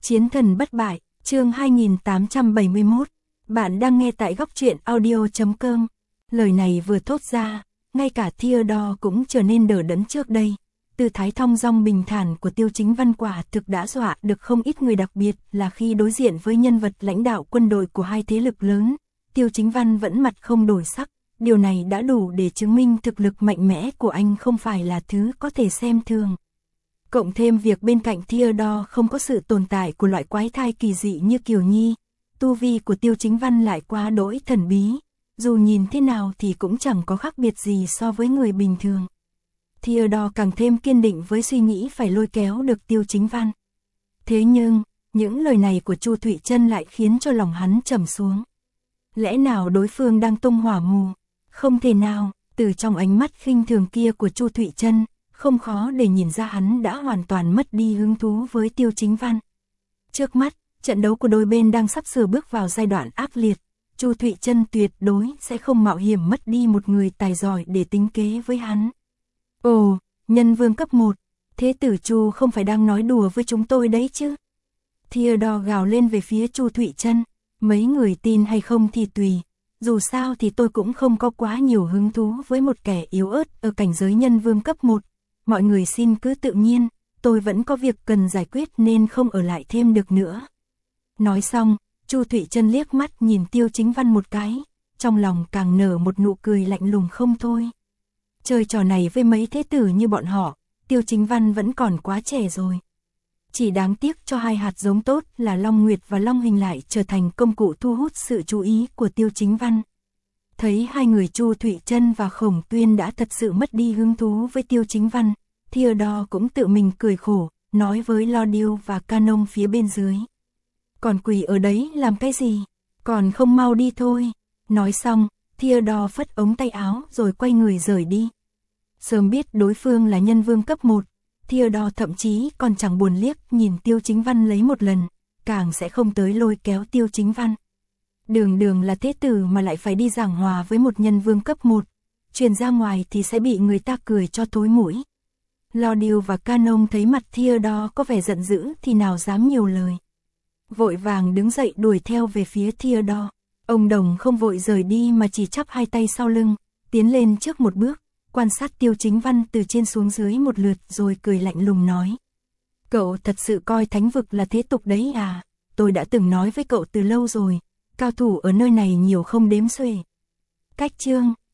Chiến thần bất bại, chương 2871. Bạn đang nghe tại góc truyện audio.com. Lời này vừa thốt ra, ngay cả Theodore cũng trở nên đờ đẫn trước đây. Tư thái thong dong bình thản của Tiêu Chính Văn quả thực đã dọa được không ít người, đặc biệt là khi đối diện với nhân vật lãnh đạo quân đội của hai thế lực lớn. Tiêu Chính Văn vẫn mặt không đổi sắc, điều này đã đủ để chứng minh thực lực mạnh mẽ của anh không phải là thứ có thể xem thường. Cộng thêm việc bên cạnh Theodore không có sự tồn tại của loại quái thai kỳ dị như Kiều Nhi, tu vi của Tiêu Chính Văn lại quá đỗi thần bí, dù nhìn thế nào thì cũng chẳng có khác biệt gì so với người bình thường. Theodore càng thêm kiên định với suy nghĩ phải lôi kéo được Tiêu Chính Văn. Thế nhưng, những lời này của Chu Thụy Trân lại khiến cho lòng hắn trầm xuống. Lẽ nào đối phương đang tung hỏa mù? Không thể nào, từ trong ánh mắt khinh thường kia của Chu Thụy Trân, không khó để nhìn ra hắn đã hoàn toàn mất đi hứng thú với Tiêu Chính Văn. Trước mắt, trận đấu của đôi bên đang sắp sửa bước vào giai đoạn ác liệt. Chu Thụy Trân tuyệt đối sẽ không mạo hiểm mất đi một người tài giỏi để tính kế với hắn. Ồ, nhân vương cấp 1, thế tử Chu không phải đang nói đùa với chúng tôi đấy chứ? Theodore gào lên về phía Chu Thụy Trân, mấy người tin hay không thì tùy. Dù sao thì tôi cũng không có quá nhiều hứng thú với một kẻ yếu ớt ở cảnh giới nhân vương cấp 1. Mọi người xin cứ tự nhiên, tôi vẫn có việc cần giải quyết nên không ở lại thêm được nữa. Nói xong, Chu Thụy Trân liếc mắt nhìn Tiêu Chính Văn một cái, trong lòng càng nở một nụ cười lạnh lùng không thôi. Chơi trò này với mấy thế tử như bọn họ, Tiêu Chính Văn vẫn còn quá trẻ rồi. Chỉ đáng tiếc cho hai hạt giống tốt là Long Nguyệt và Long Hình lại trở thành công cụ thu hút sự chú ý của Tiêu Chính Văn. Thấy hai người Chu Thụy Trân và Khổng Tuyên đã thật sự mất đi hứng thú với Tiêu Chính Văn, Theodore cũng tự mình cười khổ, nói với Lodiu và Canon phía bên dưới. Còn quỳ ở đấy làm cái gì? Còn không mau đi thôi. Nói xong, Theodore phất ống tay áo rồi quay người rời đi. Sớm biết đối phương là nhân vương cấp 1, Theodore thậm chí còn chẳng buồn liếc nhìn Tiêu Chính Văn lấy một lần, càng sẽ không tới lôi kéo Tiêu Chính Văn. Đường là thế tử mà lại phải đi giảng hòa với một nhân vương cấp 1, truyền ra ngoài thì sẽ bị người ta cười cho thối mũi. Lodiu và Canon thấy mặt Theodore có vẻ giận dữ thì nào dám nhiều lời. Vội vàng đứng dậy đuổi theo về phía Theodore. Ông Đồng không vội rời đi mà chỉ chắp hai tay sau lưng, tiến lên trước một bước, quan sát Tiêu Chính Văn từ trên xuống dưới một lượt rồi cười lạnh lùng nói. Cậu thật sự coi thánh vực là thế tục đấy à? Tôi đã từng nói với cậu từ lâu rồi, cao thủ ở nơi này nhiều không đếm xuể. Cách chương